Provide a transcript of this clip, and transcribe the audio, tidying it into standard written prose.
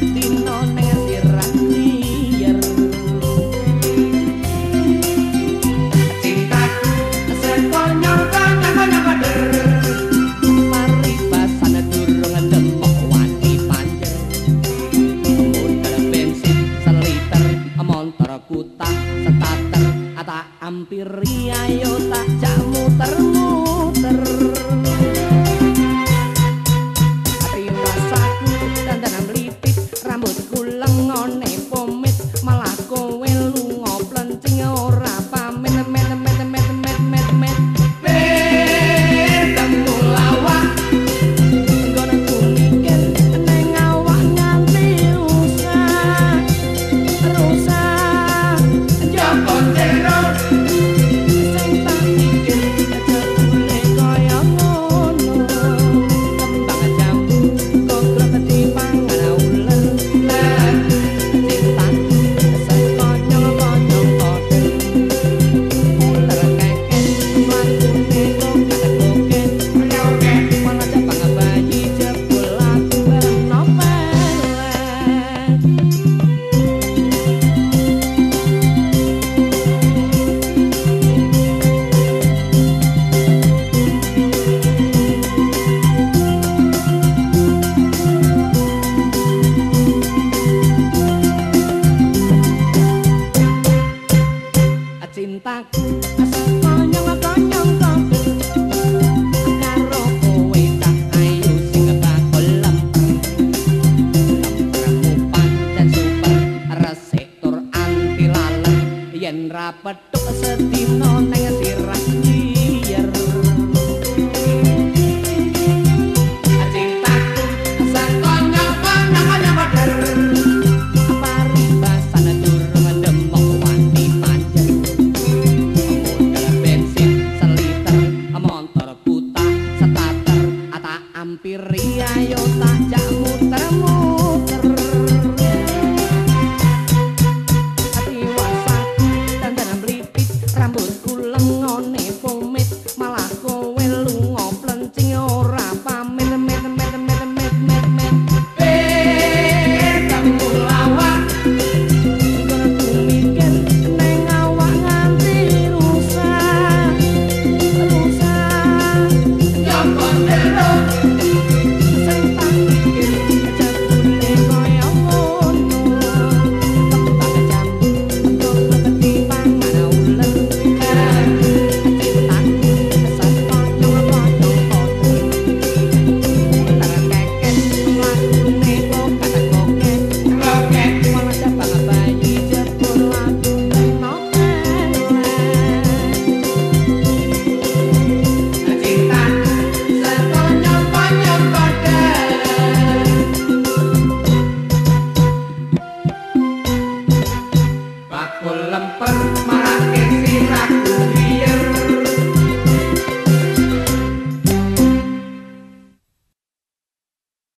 sedina ning sirah liyer cintaku sekonyong-konyong paribasan durung demok wani panjer modal bensin seliter montor kutah setater ata ampiri ayo tak jak muter-muter ati wasaku dandanan mlipit rambutku lengone pomit malah kowe lunga plencing ora pamit met temu lawak nggono ku mikir neng awak nganti rusak Joko jero sing tak pikir jebule kaya ngono kembang jambu kok dipangan ulen cintaku sekonyong-konyong koden uler keket mlakune kok kata koket malah jabang bayi jebul aku bernopel cintaku sekonyong-konyong koden karo kowe tak ayu sing bakul lemper pancen super resik tur anti laler yen ra petuk sedina ning sirah liyer cintaku sekonyong-konyong koden paribasan durung demok wani panjer modal bensin seliter montor kutah setater ata ampiri ayo tak jak muter-muter ati wasaku dandanan mlipit rambutku lengone pomit malah kowe lunga plencing ora pamit temu lawak ngono ku mikir neng awak nganti rusak Joko jero sing tak pikir jebule kaya ngono kembang jambu kok dipangan ulen cintaku sekonyong-konyong koden uler keket mlakune kok kata koket malah jabang bayi jebul aku bernopel cintaku sekonyong-konyong koden bakul lemper